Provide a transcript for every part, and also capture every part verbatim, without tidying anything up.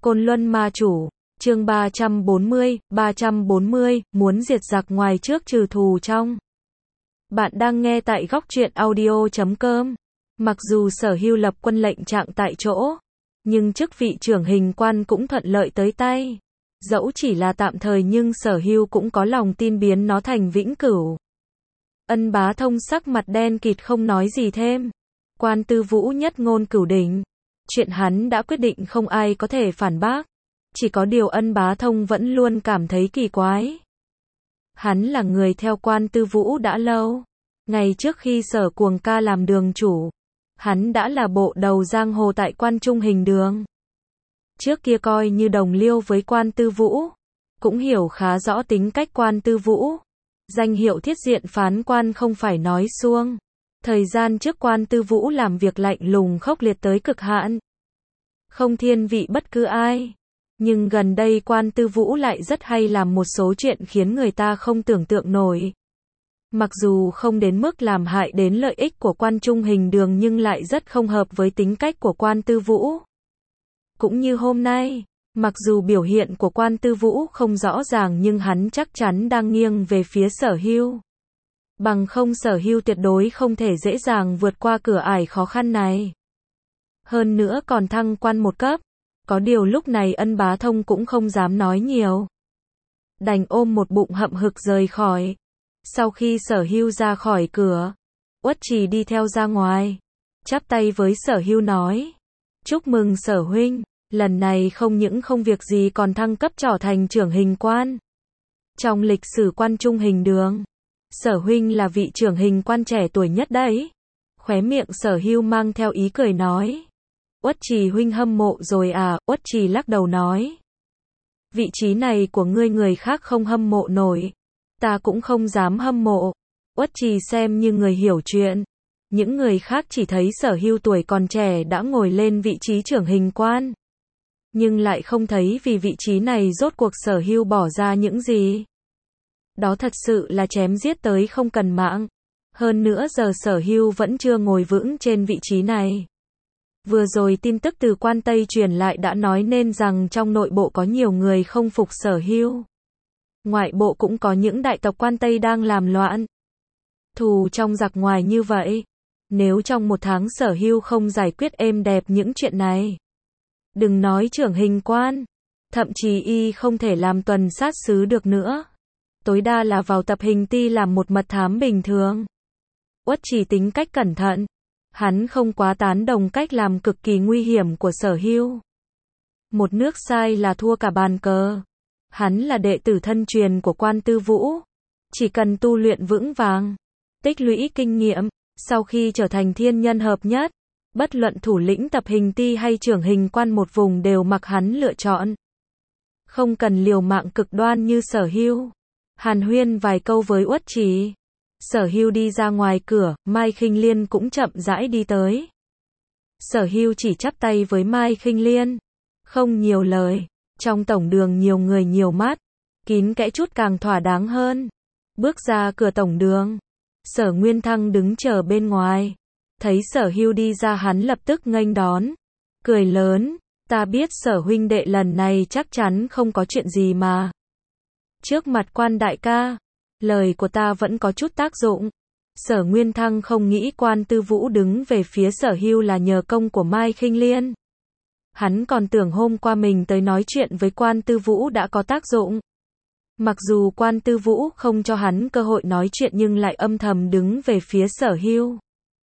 Côn Luân Ma Chủ, chương ba trăm bốn mươi, ba trăm bốn mươi, muốn diệt giặc ngoài trước trừ thù trong. Bạn đang nghe tại góc truyện audio chấm com. Mặc dù Sở Hưu lập quân lệnh trạng tại chỗ, nhưng chức vị trưởng hình quan cũng thuận lợi tới tay. Dẫu chỉ là tạm thời nhưng Sở Hưu cũng có lòng tin biến nó thành vĩnh cửu. Ân Bá Thông sắc mặt đen kịt không nói gì thêm. Quan Tư Vũ nhất ngôn cửu đỉnh. Chuyện hắn đã quyết định không ai có thể phản bác. Chỉ có điều Ân Bá Thông vẫn luôn cảm thấy kỳ quái. Hắn là người theo Quan Tư Vũ đã lâu. Ngày trước khi Sở Cuồng Ca làm đường chủ, hắn đã là bộ đầu giang hồ tại Quan Trung Hình Đường. Trước kia coi như đồng liêu với Quan Tư Vũ, cũng hiểu khá rõ tính cách Quan Tư Vũ. Danh hiệu thiết diện phán quan không phải nói suông. Thời gian trước Quan Tư Vũ làm việc lạnh lùng khốc liệt tới cực hạn, không thiên vị bất cứ ai. Nhưng gần đây Quan Tư Vũ lại rất hay làm một số chuyện khiến người ta không tưởng tượng nổi. Mặc dù không đến mức làm hại đến lợi ích của Quan Trung Hình Đường nhưng lại rất không hợp với tính cách của Quan Tư Vũ. Cũng như hôm nay, mặc dù biểu hiện của Quan Tư Vũ không rõ ràng nhưng hắn chắc chắn đang nghiêng về phía Sở Hưu. Bằng không Sở Hưu tuyệt đối không thể dễ dàng vượt qua cửa ải khó khăn này. Hơn nữa còn thăng quan một cấp. Có điều lúc này Ân Bá Thông cũng không dám nói nhiều. Đành ôm một bụng hậm hực rời khỏi. Sau khi Sở Hưu ra khỏi cửa, Uất Trì đi theo ra ngoài, chắp tay với Sở Hưu nói: "Chúc mừng Sở huynh, lần này không những không việc gì còn thăng cấp trở thành trưởng hình quan. Trong lịch sử Quan Trung Hình Đường, Sở huynh là vị trưởng hình quan trẻ tuổi nhất đấy." Khóe miệng Sở Hưu mang theo ý cười nói: "Uất Trì huynh hâm mộ rồi à?" Uất Trì lắc đầu nói: "Vị trí này của ngươi người khác không hâm mộ nổi, ta cũng không dám hâm mộ." Uất Trì xem như người hiểu chuyện. Những người khác chỉ thấy Sở Hưu tuổi còn trẻ đã ngồi lên vị trí trưởng hình quan, nhưng lại không thấy vì vị trí này rốt cuộc Sở Hưu bỏ ra những gì. Đó thật sự là chém giết tới không cần mạng. Hơn nữa giờ Sở Hưu vẫn chưa ngồi vững trên vị trí này. Vừa rồi tin tức từ Quan Tây truyền lại đã nói nên rằng trong nội bộ có nhiều người không phục Sở Hưu. Ngoại bộ cũng có những đại tộc Quan Tây đang làm loạn. Thù trong giặc ngoài như vậy. Nếu trong một tháng Sở Hưu không giải quyết êm đẹp những chuyện này, đừng nói trưởng hình quan, thậm chí y không thể làm tuần sát sứ được nữa. Tối đa là vào tập hình ti làm một mật thám bình thường. Uất Trì tính cách cẩn thận. Hắn không quá tán đồng cách làm cực kỳ nguy hiểm của Sở Hưu. Một nước sai là thua cả bàn cờ. Hắn là đệ tử thân truyền của Quan Tư Vũ. Chỉ cần tu luyện vững vàng, tích lũy kinh nghiệm, sau khi trở thành thiên nhân hợp nhất, bất luận thủ lĩnh tập hình ti hay trưởng hình quan một vùng đều mặc hắn lựa chọn. Không cần liều mạng cực đoan như Sở Hưu. Hàn huyên vài câu với Uất Trì. Sở Hưu đi ra ngoài cửa, Mai Khinh Liên cũng chậm rãi đi tới. Sở Hưu chỉ chắp tay với Mai Khinh Liên, không nhiều lời. Trong tổng đường nhiều người nhiều mắt, kín kẽ chút càng thỏa đáng hơn. Bước ra cửa tổng đường, Sở Nguyên Thăng đứng chờ bên ngoài. Thấy Sở Hưu đi ra hắn lập tức nghênh đón, cười lớn: "Ta biết Sở huynh đệ lần này chắc chắn không có chuyện gì mà. Trước mặt Quan đại ca, lời của ta vẫn có chút tác dụng." Sở Nguyên Thăng không nghĩ Quan Tư Vũ đứng về phía Sở Hưu là nhờ công của Mai Khinh Liên. Hắn còn tưởng hôm qua mình tới nói chuyện với Quan Tư Vũ đã có tác dụng. Mặc dù Quan Tư Vũ không cho hắn cơ hội nói chuyện nhưng lại âm thầm đứng về phía Sở Hưu.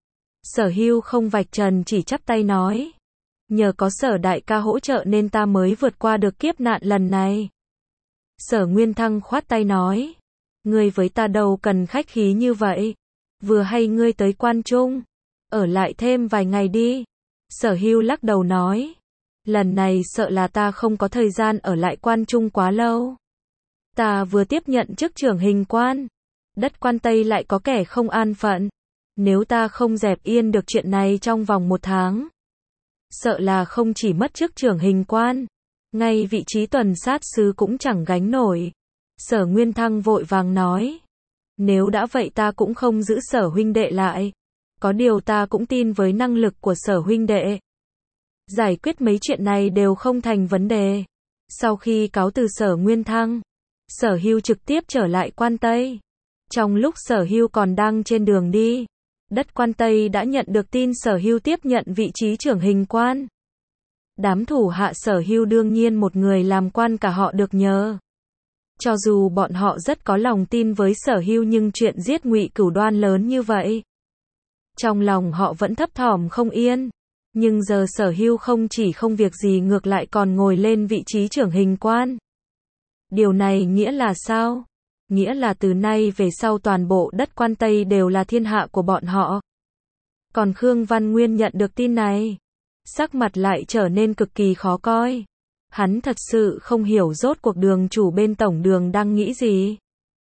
Sở Hưu không vạch trần, chỉ chắp tay nói: "Nhờ có Sở đại ca hỗ trợ nên ta mới vượt qua được kiếp nạn lần này." Sở Nguyên Thăng khoát tay nói: "Ngươi với ta đâu cần khách khí như vậy. Vừa hay ngươi tới Quan Trung, ở lại thêm vài ngày đi." Sở Hưu lắc đầu nói: "Lần này sợ là ta không có thời gian ở lại Quan Trung quá lâu. Ta vừa tiếp nhận chức trưởng hình quan, đất Quan Tây lại có kẻ không an phận. Nếu ta không dẹp yên được chuyện này trong vòng một tháng, sợ là không chỉ mất chức trưởng hình quan, ngay vị trí tuần sát sứ cũng chẳng gánh nổi." Sở Nguyên Thăng vội vàng nói: "Nếu đã vậy ta cũng không giữ Sở huynh đệ lại. Có điều ta cũng tin với năng lực của Sở huynh đệ." Giải quyết mấy chuyện này đều không thành vấn đề. Sau khi cáo từ Sở Nguyên Thăng, Sở Hưu trực tiếp trở lại Quan Tây. Trong lúc Sở Hưu còn đang trên đường đi, đất Quan Tây đã nhận được tin Sở Hưu tiếp nhận vị trí trưởng hình quan. Đám thủ hạ Sở Hưu đương nhiên một người làm quan cả họ được nhờ. Cho dù bọn họ rất có lòng tin với Sở Hưu nhưng chuyện giết Ngụy Cửu Đoan lớn như vậy, trong lòng họ vẫn thấp thỏm không yên. Nhưng giờ Sở Hưu không chỉ không việc gì ngược lại còn ngồi lên vị trí trưởng hình quan. Điều này nghĩa là sao? Nghĩa là từ nay về sau toàn bộ đất Quan Tây đều là thiên hạ của bọn họ. Còn Khương Văn Nguyên nhận được tin này, sắc mặt lại trở nên cực kỳ khó coi. Hắn thật sự không hiểu rốt cuộc đường chủ bên tổng đường đang nghĩ gì.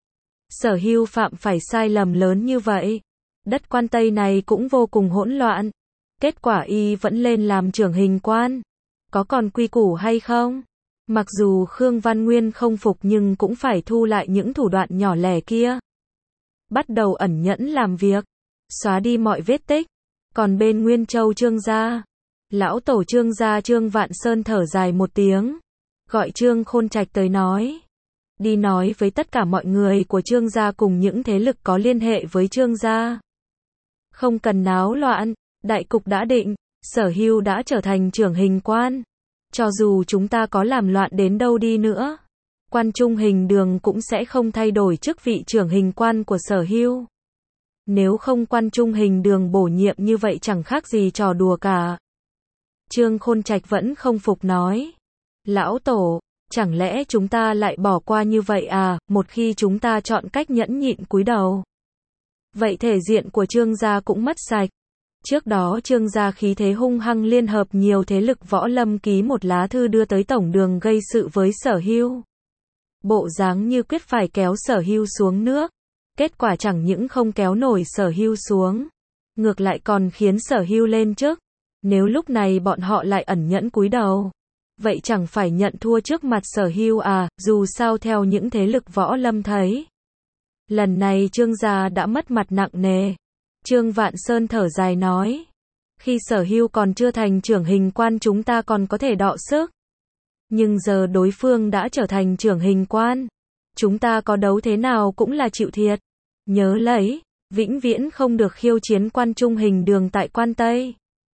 Sở Hưu phạm phải sai lầm lớn như vậy. Đất Quan Tây này cũng vô cùng hỗn loạn. Kết quả y vẫn lên làm trưởng hình quan. Có còn quy củ hay không? Mặc dù Khương Văn Nguyên không phục nhưng cũng phải thu lại những thủ đoạn nhỏ lẻ kia. Bắt đầu ẩn nhẫn làm việc, xóa đi mọi vết tích. Còn bên Nguyên Châu Trương gia, lão tổ Trương gia Trương Vạn Sơn thở dài một tiếng, gọi Trương Khôn Trạch tới nói. Đi nói với tất cả mọi người của Trương gia cùng những thế lực có liên hệ với Trương gia. Không cần náo loạn, đại cục đã định, Sở Hưu đã trở thành trưởng hình quan. Cho dù chúng ta có làm loạn đến đâu đi nữa, Quan Trung Hình Đường cũng sẽ không thay đổi chức vị trưởng hình quan của Sở Hưu. Nếu không Quan Trung Hình Đường bổ nhiệm như vậy chẳng khác gì trò đùa cả. Trương Khôn Trạch vẫn không phục nói. Lão Tổ, chẳng lẽ chúng ta lại bỏ qua như vậy à, một khi chúng ta chọn cách nhẫn nhịn cúi đầu. Vậy thể diện của Trương gia cũng mất sạch. Trước đó Trương gia khí thế hung hăng liên hợp nhiều thế lực võ lâm ký một lá thư đưa tới tổng đường gây sự với Sở Hưu. Bộ dáng như quyết phải kéo Sở Hưu xuống nước. Kết quả chẳng những không kéo nổi Sở Hưu xuống, ngược lại còn khiến Sở Hưu lên chức. Nếu lúc này bọn họ lại ẩn nhẫn cúi đầu, vậy chẳng phải nhận thua trước mặt Sở Hưu à, dù sao theo những thế lực võ lâm thấy. Lần này Trương gia đã mất mặt nặng nề. Trương Vạn Sơn thở dài nói. Khi Sở Hưu còn chưa thành trưởng hình quan chúng ta còn có thể đọ sức. Nhưng giờ đối phương đã trở thành trưởng hình quan. Chúng ta có đấu thế nào cũng là chịu thiệt. Nhớ lấy, vĩnh viễn không được khiêu chiến Quan Trung Hình Đường tại Quan Tây.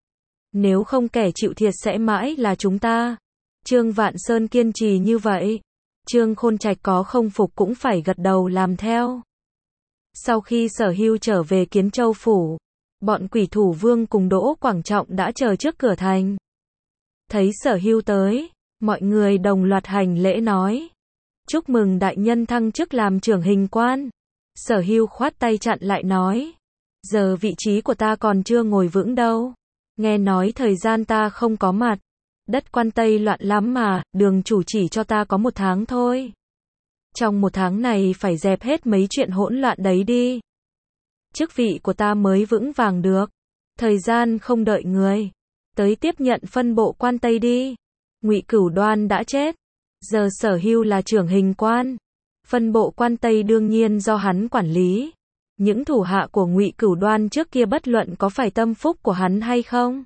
Nếu không kẻ chịu thiệt sẽ mãi là chúng ta. Trương Vạn Sơn kiên trì như vậy. Trương Khôn Trạch có không phục cũng phải gật đầu làm theo. Sau khi Sở Hưu trở về Kiến Châu Phủ, bọn Quỷ Thủ Vương cùng Đỗ Quảng Trọng đã chờ trước cửa thành. Thấy Sở Hưu tới, mọi người đồng loạt hành lễ nói. Chúc mừng đại nhân thăng chức làm trưởng hình quan. Sở Hưu khoát tay chặn lại nói. Giờ vị trí của ta còn chưa ngồi vững đâu. Nghe nói thời gian ta không có mặt. Đất Quan Tây loạn lắm mà, đường chủ chỉ cho ta có một tháng thôi. Trong một tháng này phải dẹp hết mấy chuyện hỗn loạn đấy đi. Chức vị của ta mới vững vàng được. Thời gian không đợi người. Tới tiếp nhận phân bộ Quan Tây đi. Ngụy Cửu Đoan đã chết. Giờ Sở Hưu là trưởng hình quan. Phân bộ Quan Tây đương nhiên do hắn quản lý. Những thủ hạ của Ngụy Cửu Đoan trước kia bất luận có phải tâm phúc của hắn hay không,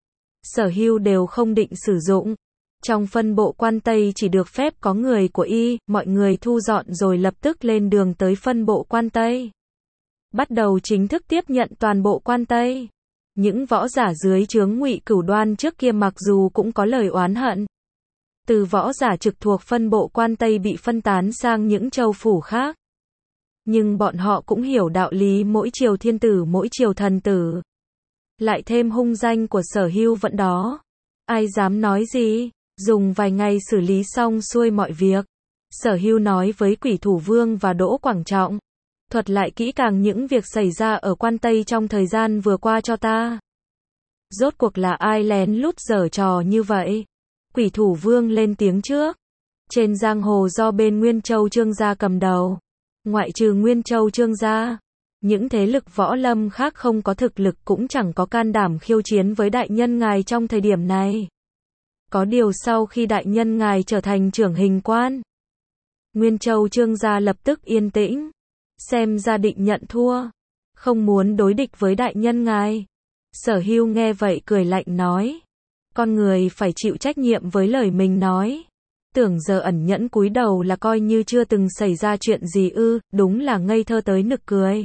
Sở Hưu đều không định sử dụng. Trong phân bộ Quan Tây chỉ được phép có người của y, mọi người thu dọn rồi lập tức lên đường tới phân bộ Quan Tây. Bắt đầu chính thức tiếp nhận toàn bộ Quan Tây. Những võ giả dưới trướng Ngụy Cửu Đoan trước kia mặc dù cũng có lời oán hận. Từ võ giả trực thuộc phân bộ Quan Tây bị phân tán sang những châu phủ khác. Nhưng bọn họ cũng hiểu đạo lý mỗi triều thiên tử mỗi triều thần tử. Lại thêm hung danh của Sở Hưu vẫn đó. Ai dám nói gì, dùng vài ngày xử lý xong xuôi mọi việc. Sở Hưu nói với Quỷ Thủ Vương và Đỗ Quảng Trọng. Thuật lại kỹ càng những việc xảy ra ở Quan Tây trong thời gian vừa qua cho ta. Rốt cuộc là ai lén lút giở trò như vậy? Quỷ Thủ Vương lên tiếng trước. Trên giang hồ do bên Nguyên Châu Trương gia cầm đầu. Ngoại trừ Nguyên Châu Trương gia, những thế lực võ lâm khác không có thực lực cũng chẳng có can đảm khiêu chiến với đại nhân ngài trong thời điểm này. Có điều sau khi đại nhân ngài trở thành trưởng hình quan, Nguyên Châu Trương gia lập tức yên tĩnh, xem ra định nhận thua, không muốn đối địch với đại nhân ngài. Sở Hưu nghe vậy cười lạnh nói, con người phải chịu trách nhiệm với lời mình nói. Tưởng giờ ẩn nhẫn cúi đầu là coi như chưa từng xảy ra chuyện gì ư, đúng là ngây thơ tới nực cười.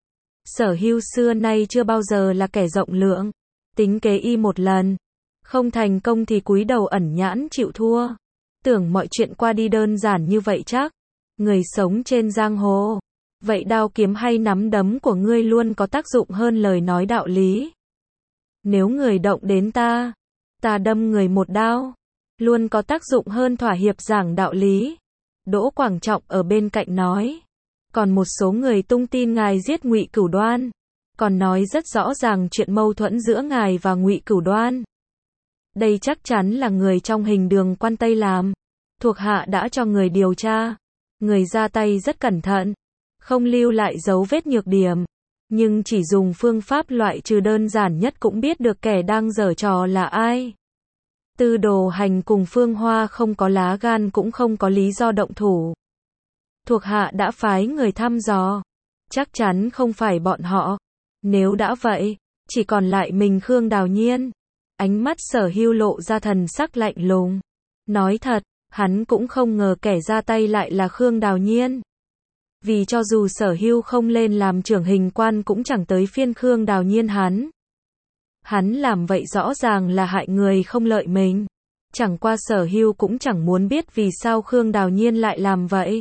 Sở Hưu xưa nay chưa bao giờ là kẻ rộng lượng, tính kế y một lần, không thành công thì cúi đầu ẩn nhãn chịu thua. Tưởng mọi chuyện qua đi đơn giản như vậy chắc. Người sống trên giang hồ, vậy đao kiếm hay nắm đấm của ngươi luôn có tác dụng hơn lời nói đạo lý. Nếu người động đến ta, ta đâm người một đao, luôn có tác dụng hơn thỏa hiệp giảng đạo lý. Đỗ Quảng Trọng ở bên cạnh nói. Còn một số người tung tin ngài giết Ngụy Cửu Đoan, còn nói rất rõ ràng chuyện mâu thuẫn giữa ngài và Ngụy Cửu Đoan. Đây chắc chắn là người trong Hình Đường Quan Tây làm. Thuộc hạ đã cho người điều tra. Người ra tay rất cẩn thận, không lưu lại dấu vết nhược điểm, nhưng chỉ dùng phương pháp loại trừ đơn giản nhất cũng biết được kẻ đang giở trò là ai. Tư Đồ Hành cùng Phương Hoa không có lá gan cũng không có lý do động thủ. Thuộc hạ đã phái người thăm dò, chắc chắn không phải bọn họ. Nếu đã vậy, chỉ còn lại mình Khương Đào Nhiên. Ánh mắt Sở Hưu lộ ra thần sắc lạnh lùng. Nói thật, hắn cũng không ngờ kẻ ra tay lại là Khương Đào Nhiên. Vì cho dù Sở Hưu không lên làm trưởng hình quan cũng chẳng tới phiên Khương Đào Nhiên hắn. Hắn làm vậy rõ ràng là hại người không lợi mình. Chẳng qua Sở Hưu cũng chẳng muốn biết vì sao Khương Đào Nhiên lại làm vậy.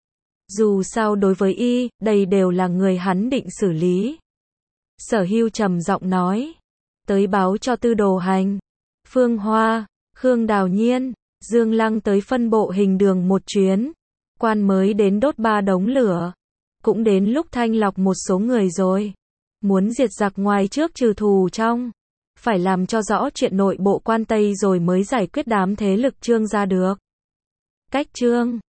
Dù sao đối với y, đây đều là người hắn định xử lý. Sở Hưu trầm giọng nói. Tới báo cho Tư Đồ Hành, Phương Hoa, Khương Đào Nhiên, Dương Lăng tới phân bộ Hình Đường một chuyến. Quan mới đến đốt ba đống lửa. Cũng đến lúc thanh lọc một số người rồi. Muốn diệt giặc ngoài trước trừ thù trong. Phải làm cho rõ chuyện nội bộ Quan Tây rồi mới giải quyết đám thế lực Trương ra được. Cách Trương